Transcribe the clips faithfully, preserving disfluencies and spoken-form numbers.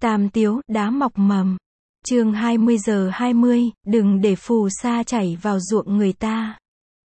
Tam Tiếu, đá mọc mầm. Chương hai mươi giờ hai mươi, đừng để phù sa chảy vào ruộng người ta.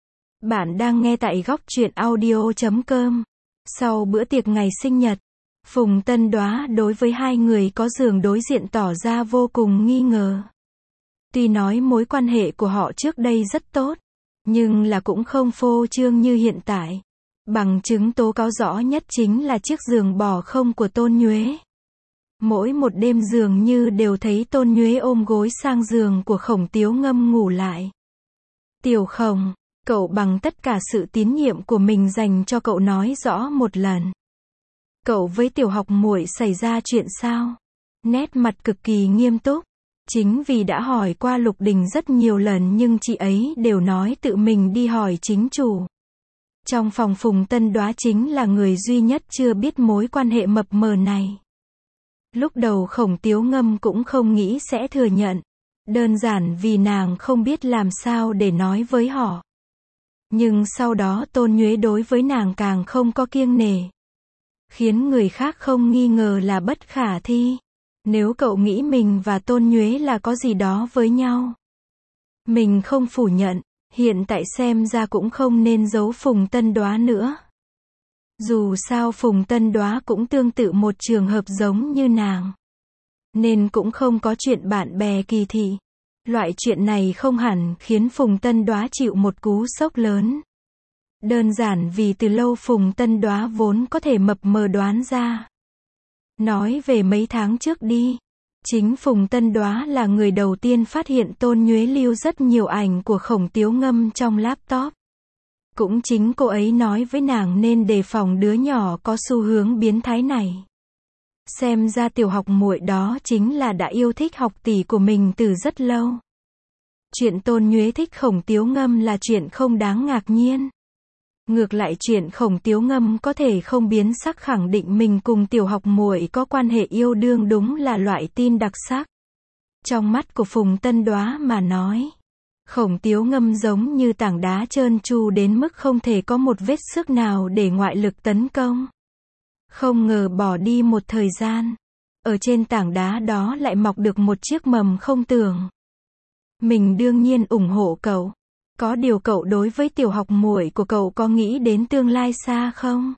Bạn đang nghe tại góc truyện audio chấm com. Sau bữa tiệc ngày sinh nhật, Phùng Tân Đoá đối với hai người có giường đối diện tỏ ra vô cùng nghi ngờ. Tuy nói mối quan hệ của họ trước đây rất tốt, nhưng là cũng không phô trương như hiện tại. Bằng chứng tố cáo rõ nhất chính là chiếc giường bò không của Tôn Nhuế. Mỗi một đêm dường như đều thấy Tôn Nhuế ôm gối sang giường của Khổng Tiếu Ngâm ngủ lại. Tiểu Khổng, cậu bằng tất cả sự tín nhiệm của mình dành cho cậu nói rõ một lần. Cậu với Tiểu Học muội xảy ra chuyện sao? Nét mặt cực kỳ nghiêm túc. Chính vì đã hỏi qua Lục Đình rất nhiều lần nhưng chị ấy đều nói tự mình đi hỏi chính chủ. Trong phòng Phùng Tân Đoá chính là người duy nhất chưa biết mối quan hệ mập mờ này. Lúc đầu Khổng Tiếu Ngâm cũng không nghĩ sẽ thừa nhận. Đơn giản vì nàng không biết làm sao để nói với họ. Nhưng sau đó Tôn Nhuế đối với nàng càng không có kiêng nể. Khiến người khác không nghi ngờ là bất khả thi. Nếu cậu nghĩ mình và Tôn Nhuế là có gì đó với nhau. Mình không phủ nhận, hiện tại xem ra cũng không nên giấu Phùng Tân Đoá nữa. Dù sao Phùng Tân Đoá cũng tương tự một trường hợp giống như nàng. Nên cũng không có chuyện bạn bè kỳ thị. Loại chuyện này không hẳn khiến Phùng Tân Đoá chịu một cú sốc lớn. Đơn giản vì từ lâu Phùng Tân Đoá vốn có thể mập mờ đoán ra. Nói về mấy tháng trước đi. Chính Phùng Tân Đoá là người đầu tiên phát hiện Tôn Nhuế lưu rất nhiều ảnh của Khổng Tiếu Ngâm trong laptop. Cũng chính cô ấy nói với nàng nên đề phòng đứa nhỏ có xu hướng biến thái này. Xem ra Tiểu Học muội đó chính là đã yêu thích học tỷ của mình từ rất lâu. Chuyện Tôn Nhuế thích Khổng Tiếu Ngâm là chuyện không đáng ngạc nhiên. Ngược lại chuyện Khổng Tiếu Ngâm có thể không biến sắc khẳng định mình cùng Tiểu Học muội có quan hệ yêu đương đúng là loại tin đặc sắc. Trong mắt của Phùng Tân Đoá mà nói, Khổng Tiếu Ngâm giống như tảng đá trơn tru đến mức không thể có một vết xước nào để ngoại lực tấn công. Không ngờ bỏ đi một thời gian, ở trên tảng đá đó lại mọc được một chiếc mầm không tưởng. Mình đương nhiên ủng hộ cậu. Có điều cậu đối với Tiểu Học muội của cậu có nghĩ đến tương lai xa không?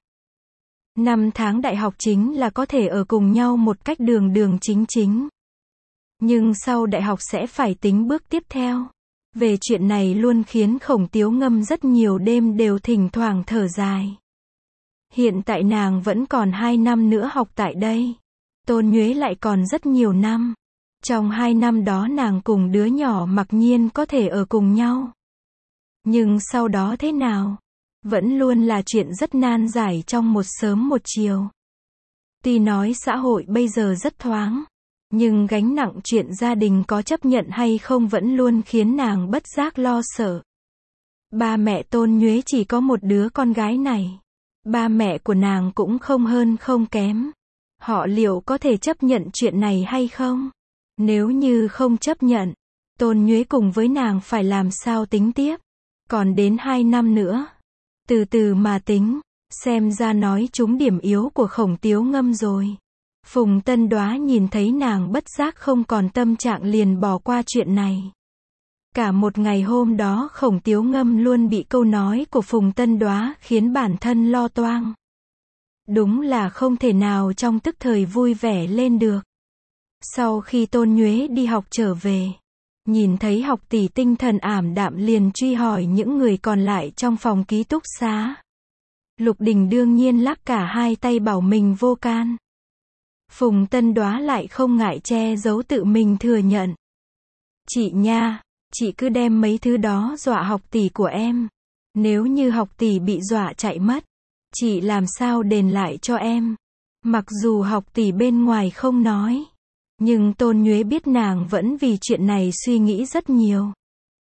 Năm tháng đại học chính là có thể ở cùng nhau một cách đường đường chính chính. Nhưng sau đại học sẽ phải tính bước tiếp theo. Về chuyện này luôn khiến Khổng Tiếu Ngâm rất nhiều đêm đều thỉnh thoảng thở dài. Hiện tại nàng vẫn còn hai năm nữa học tại đây. Tôn Nhuế lại còn rất nhiều năm. Trong hai năm đó nàng cùng đứa nhỏ mặc nhiên có thể ở cùng nhau. Nhưng sau đó thế nào? Vẫn luôn là chuyện rất nan giải trong một sớm một chiều. Tuy nói xã hội bây giờ rất thoáng, nhưng gánh nặng chuyện gia đình có chấp nhận hay không vẫn luôn khiến nàng bất giác lo sợ. Ba mẹ Tôn Nhuế chỉ có một đứa con gái này. Ba mẹ của nàng cũng không hơn không kém. Họ liệu có thể chấp nhận chuyện này hay không? Nếu như không chấp nhận, Tôn Nhuế cùng với nàng phải làm sao tính tiếp? Còn đến hai năm nữa. Từ từ mà tính. Xem ra nói trúng điểm yếu của Khổng Tiếu Ngâm rồi. Phùng Tân Đoá nhìn thấy nàng bất giác không còn tâm trạng liền bỏ qua chuyện này. Cả một ngày hôm đó Khổng Tiếu Ngâm luôn bị câu nói của Phùng Tân Đoá khiến bản thân lo toang. Đúng là không thể nào trong tức thời vui vẻ lên được. Sau khi Tôn Nhuế đi học trở về, nhìn thấy học tỷ tinh thần ảm đạm liền truy hỏi những người còn lại trong phòng ký túc xá. Lục Đình đương nhiên lắc cả hai tay bảo mình vô can. Phùng Tân Đoá lại không ngại che giấu tự mình thừa nhận. Chị nha, chị cứ đem mấy thứ đó dọa học tỷ của em. Nếu như học tỷ bị dọa chạy mất, chị làm sao đền lại cho em? Mặc dù học tỷ bên ngoài không nói, nhưng Tôn Nhuế biết nàng vẫn vì chuyện này suy nghĩ rất nhiều.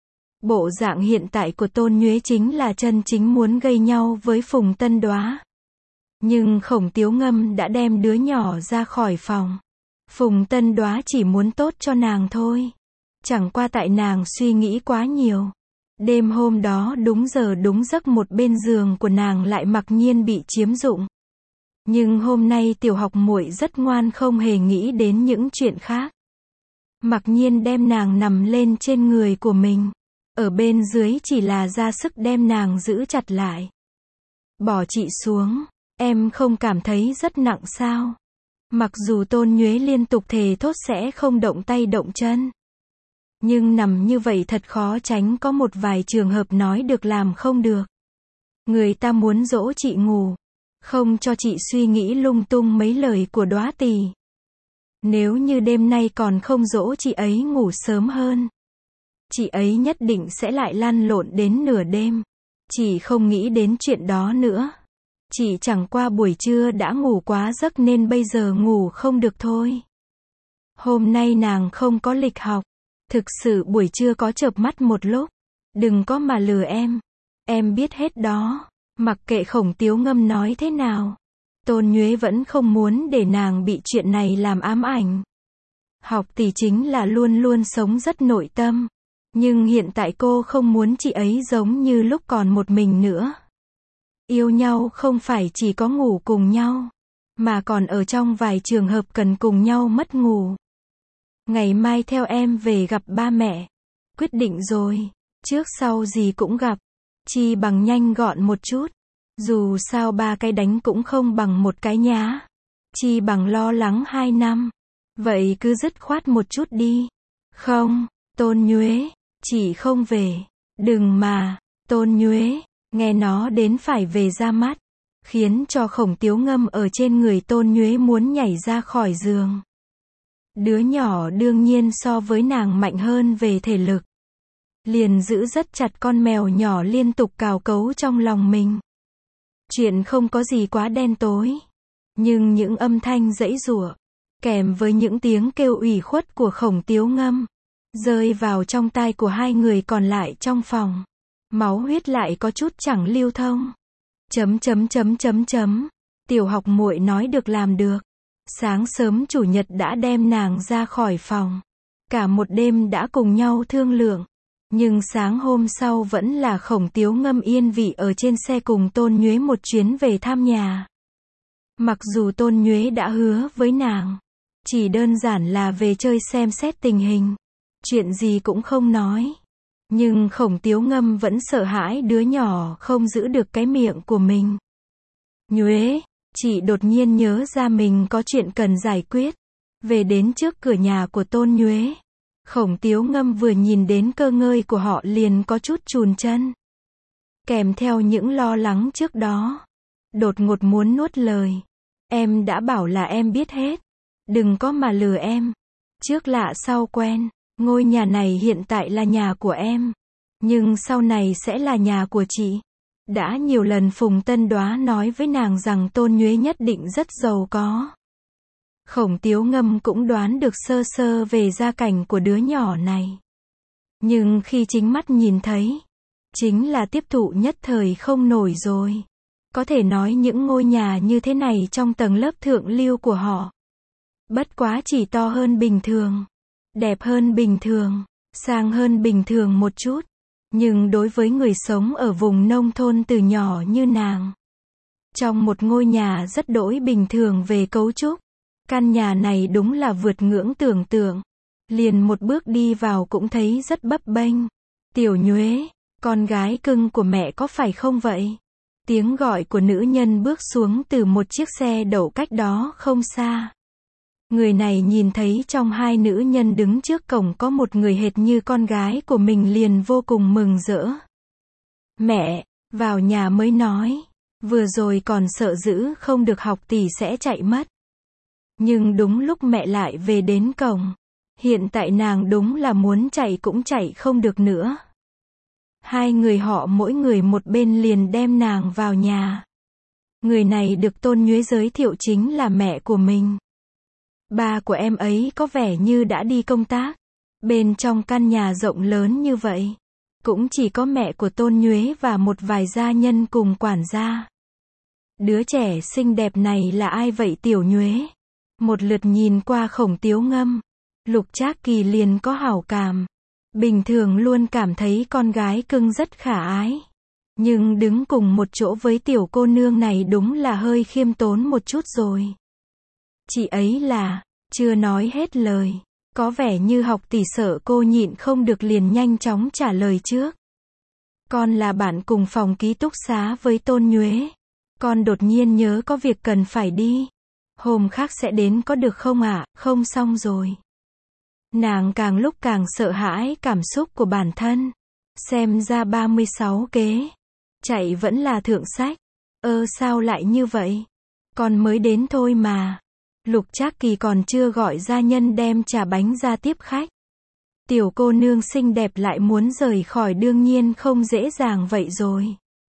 Bộ dạng hiện tại của Tôn Nhuế chính là chân chính muốn gây nhau với Phùng Tân Đoá. Nhưng Khổng Tiếu Ngâm đã đem đứa nhỏ ra khỏi phòng. Phùng Tân Đoá chỉ muốn tốt cho nàng thôi. Chẳng qua tại nàng suy nghĩ quá nhiều. Đêm hôm đó đúng giờ đúng giấc một bên giường của nàng lại mặc nhiên bị chiếm dụng. Nhưng hôm nay tiểu học muội rất ngoan, không hề nghĩ đến những chuyện khác. Mặc nhiên đem nàng nằm lên trên người của mình. Ở bên dưới chỉ là ra sức đem nàng giữ chặt lại. Bỏ chị xuống, em không cảm thấy rất nặng sao? Mặc dù Tôn Nhuế liên tục thề thốt sẽ không động tay động chân. Nhưng nằm như vậy thật khó tránh có một vài trường hợp nói được làm không được. Người ta muốn dỗ chị ngủ, không cho chị suy nghĩ lung tung mấy lời của Đóa Tì. Nếu như đêm nay còn không dỗ chị ấy ngủ sớm hơn, chị ấy nhất định sẽ lại lăn lộn đến nửa đêm. Chị không nghĩ đến chuyện đó nữa. Chị chẳng qua buổi trưa đã ngủ quá giấc nên bây giờ ngủ không được thôi. Hôm nay nàng không có lịch học. Thực sự buổi trưa có chợp mắt một lúc. Đừng có mà lừa em. Em biết hết đó. Mặc kệ Khổng Tiếu Ngâm nói thế nào, Tôn Nhuế vẫn không muốn để nàng bị chuyện này làm ám ảnh. Học tỷ chính là luôn luôn sống rất nội tâm. Nhưng hiện tại cô không muốn chị ấy giống như lúc còn một mình nữa. Yêu nhau không phải chỉ có ngủ cùng nhau, mà còn ở trong vài trường hợp cần cùng nhau mất ngủ. Ngày mai theo em về gặp ba mẹ. Quyết định rồi. Trước sau gì cũng gặp. Chi bằng nhanh gọn một chút. Dù sao ba cái đánh cũng không bằng một cái nhá. Chi bằng lo lắng hai năm. Vậy cứ dứt khoát một chút đi. Không, Tôn Nhuế, chị không về. Đừng mà, Tôn Nhuế, nghe nó đến phải về ra mắt. Khiến cho Khổng Tiếu Ngâm ở trên người Tôn Nhuế muốn nhảy ra khỏi giường. Đứa nhỏ đương nhiên so với nàng mạnh hơn về thể lực. Liền giữ rất chặt con mèo nhỏ liên tục cào cấu trong lòng mình. Chuyện không có gì quá đen tối. Nhưng những âm thanh giãy giụa, kèm với những tiếng kêu ủy khuất của Khổng Tiếu Ngâm, rơi vào trong tai của hai người còn lại trong phòng. Máu huyết lại có chút chẳng lưu thông. Chấm chấm chấm chấm chấm. Tiểu học muội nói được làm được. Sáng sớm chủ nhật đã đem nàng ra khỏi phòng. Cả một đêm đã cùng nhau thương lượng. Nhưng sáng hôm sau vẫn là Khổng Tiếu Ngâm yên vị ở trên xe cùng Tôn Nhuế một chuyến về thăm nhà. Mặc dù Tôn Nhuế đã hứa với nàng, chỉ đơn giản là về chơi xem xét tình hình, chuyện gì cũng không nói. Nhưng Khổng Tiếu Ngâm vẫn sợ hãi đứa nhỏ không giữ được cái miệng của mình. Nhuế, chị đột nhiên nhớ ra mình có chuyện cần giải quyết. Về đến trước cửa nhà của Tôn Nhuế, Khổng Tiếu Ngâm vừa nhìn đến cơ ngơi của họ liền có chút chùn chân. Kèm theo những lo lắng trước đó. Đột ngột muốn nuốt lời. Em đã bảo là em biết hết. Đừng có mà lừa em. Trước lạ sau quen. Ngôi nhà này hiện tại là nhà của em. Nhưng sau này sẽ là nhà của chị. Đã nhiều lần Phùng Tân Đoá nói với nàng rằng Tôn Nhuế nhất định rất giàu có. Khổng Tiếu Ngâm cũng đoán được sơ sơ về gia cảnh của đứa nhỏ này. Nhưng khi chính mắt nhìn thấy, chính là tiếp thụ nhất thời không nổi rồi. Có thể nói những ngôi nhà như thế này trong tầng lớp thượng lưu của họ. Bất quá chỉ to hơn bình thường, đẹp hơn bình thường, sang hơn bình thường một chút. Nhưng đối với người sống ở vùng nông thôn từ nhỏ như nàng, trong một ngôi nhà rất đỗi bình thường về cấu trúc, căn nhà này đúng là vượt ngưỡng tưởng tượng. Liền một bước đi vào cũng thấy rất bấp bênh. Tiểu Nhuế, con gái cưng của mẹ có phải không vậy? Tiếng gọi của nữ nhân bước xuống từ một chiếc xe đậu cách đó không xa. Người này nhìn thấy trong hai nữ nhân đứng trước cổng có một người hệt như con gái của mình liền vô cùng mừng rỡ. Mẹ, vào nhà mới nói. Vừa rồi còn sợ dữ không được học tỷ sẽ chạy mất. Nhưng đúng lúc mẹ lại về đến cổng. Hiện tại nàng đúng là muốn chạy cũng chạy không được nữa. Hai người họ mỗi người một bên liền đem nàng vào nhà. Người này được Tôn Nhuế giới thiệu chính là mẹ của mình. Ba của em ấy có vẻ như đã đi công tác. Bên trong căn nhà rộng lớn như vậy, cũng chỉ có mẹ của Tôn Nhuế và một vài gia nhân cùng quản gia. Đứa trẻ xinh đẹp này là ai vậy Tiểu Nhuế? Một lượt nhìn qua Khổng Tiếu Ngâm, Lục Trác Kỳ liền có hảo cảm. Bình thường luôn cảm thấy con gái cưng rất khả ái. Nhưng đứng cùng một chỗ với tiểu cô nương này đúng là hơi khiêm tốn một chút rồi. Chị ấy là, chưa nói hết lời. Có vẻ như Học Tỷ sợ cô nhịn không được liền nhanh chóng trả lời trước. Con là bạn cùng phòng ký túc xá với Tôn Nhuế. Con đột nhiên nhớ có việc cần phải đi. Hôm khác sẽ đến có được không ạ? À? Không xong rồi. Nàng càng lúc càng sợ hãi cảm xúc của bản thân. Xem ra ba mươi sáu kế. Chạy vẫn là thượng sách. Ơ sao lại như vậy? Con mới đến thôi mà. Lục Trác Kỳ còn chưa gọi gia nhân đem trà bánh ra tiếp khách. Tiểu cô nương xinh đẹp lại muốn rời khỏi đương nhiên không dễ dàng vậy rồi.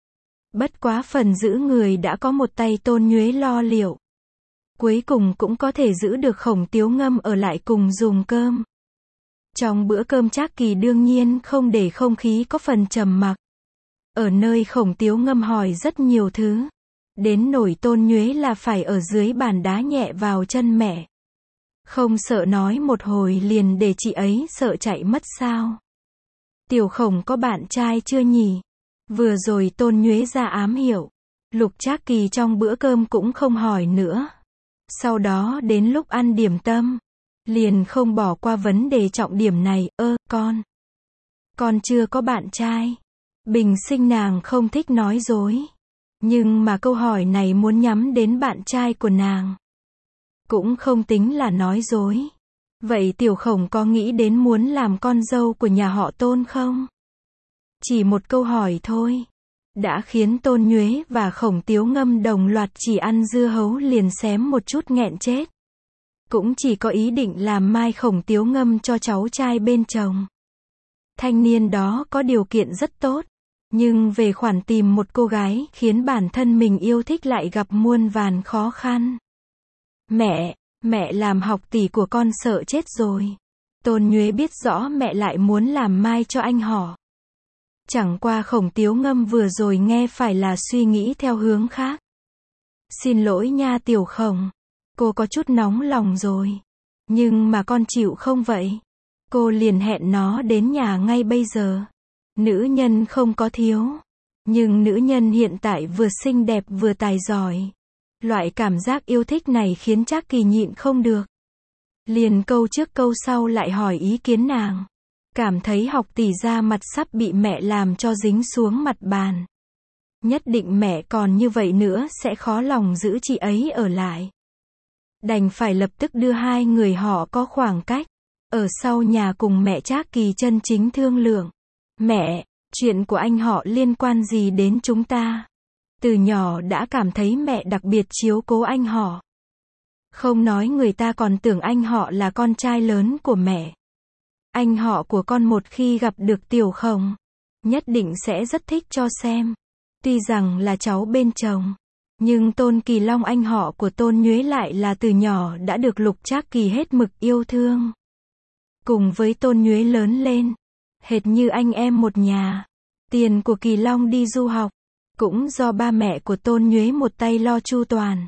Bất quá phần giữ người đã có một tay Tôn Nhuế lo liệu. Cuối cùng cũng có thể giữ được Khổng Tiếu Ngâm ở lại cùng dùng cơm. Trong bữa cơm Trác Kỳ đương nhiên không để không khí có phần trầm mặc. Ở nơi Khổng Tiếu Ngâm hỏi rất nhiều thứ. Đến nổi Tôn Nhuế là phải ở dưới bàn đá nhẹ vào chân mẹ. Không sợ nói một hồi liền để chị ấy sợ chạy mất sao? Tiểu Khổng có bạn trai chưa nhỉ? Vừa rồi Tôn Nhuế ra ám hiệu. Lục Trác Kỳ trong bữa cơm cũng không hỏi nữa. Sau đó đến lúc ăn điểm tâm, liền không bỏ qua vấn đề trọng điểm này. Ơ, con. Con chưa có bạn trai. Bình sinh nàng không thích nói dối. Nhưng mà câu hỏi này muốn nhắm đến bạn trai của nàng. Cũng không tính là nói dối. Vậy Tiểu Khổng có nghĩ đến muốn làm con dâu của nhà họ Tôn không? Chỉ một câu hỏi thôi. Đã khiến Tôn Nhuế và Khổng Tiếu Ngâm đồng loạt chỉ ăn dưa hấu liền xém một chút nghẹn chết. Cũng chỉ có ý định làm mai Khổng Tiếu Ngâm cho cháu trai bên chồng. Thanh niên đó có điều kiện rất tốt. Nhưng về khoản tìm một cô gái khiến bản thân mình yêu thích lại gặp muôn vàn khó khăn. Mẹ, mẹ làm Học Tỷ của con sợ chết rồi. Tôn Nhuế biết rõ mẹ lại muốn làm mai cho anh họ. Chẳng qua Khổng Tiếu Ngâm vừa rồi nghe phải là suy nghĩ theo hướng khác. Xin lỗi nha Tiểu Khổng. Cô có chút nóng lòng rồi. Nhưng mà con chịu không vậy? Cô liền hẹn nó đến nhà ngay bây giờ. Nữ nhân không có thiếu. Nhưng nữ nhân hiện tại vừa xinh đẹp vừa tài giỏi. Loại cảm giác yêu thích này khiến Trác Kỳ nhịn không được. Liền câu trước câu sau lại hỏi ý kiến nàng. Cảm thấy Học Tỷ ra mặt sắp bị mẹ làm cho dính xuống mặt bàn. Nhất định mẹ còn như vậy nữa sẽ khó lòng giữ chị ấy ở lại. Đành phải lập tức đưa hai người họ có khoảng cách. Ở sau nhà cùng mẹ Trác Kỳ chân chính thương lượng. Mẹ, chuyện của anh họ liên quan gì đến chúng ta? Từ nhỏ đã cảm thấy mẹ đặc biệt chiếu cố anh họ. Không nói người ta còn tưởng anh họ là con trai lớn của mẹ. Anh họ của con một khi gặp được Tiểu Khổng, nhất định sẽ rất thích cho xem. Tuy rằng là cháu bên chồng, nhưng Tôn Kỳ Long anh họ của Tôn Nhuế lại là từ nhỏ đã được Lục Trác Kỳ hết mực yêu thương. Cùng với Tôn Nhuế lớn lên, hệt như anh em một nhà. Tiền của Kỳ Long đi du học, cũng do ba mẹ của Tôn Nhuế một tay lo chu toàn.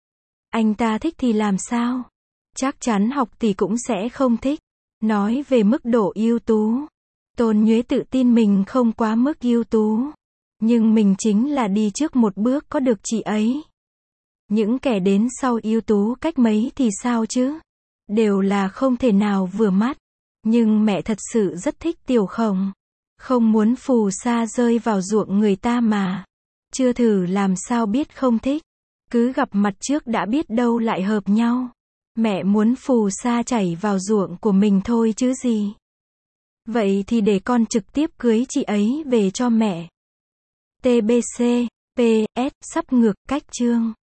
Anh ta thích thì làm sao? Chắc chắn Học Tỷ cũng sẽ không thích. Nói về mức độ ưu tú, Tôn Nhuế tự tin mình không quá mức ưu tú. Nhưng mình chính là đi trước một bước có được chị ấy. Những kẻ đến sau ưu tú cách mấy thì sao chứ? Đều là không thể nào vừa mắt. Nhưng mẹ thật sự rất thích Tiểu Khổng. Không muốn phù sa rơi vào ruộng người ta mà. Chưa thử làm sao biết không thích. Cứ gặp mặt trước đã biết đâu lại hợp nhau. Mẹ muốn phù sa chảy vào ruộng của mình thôi chứ gì. Vậy thì để con trực tiếp cưới chị ấy về cho mẹ. tê bê xê, pê ét, sắp ngược, cách chương.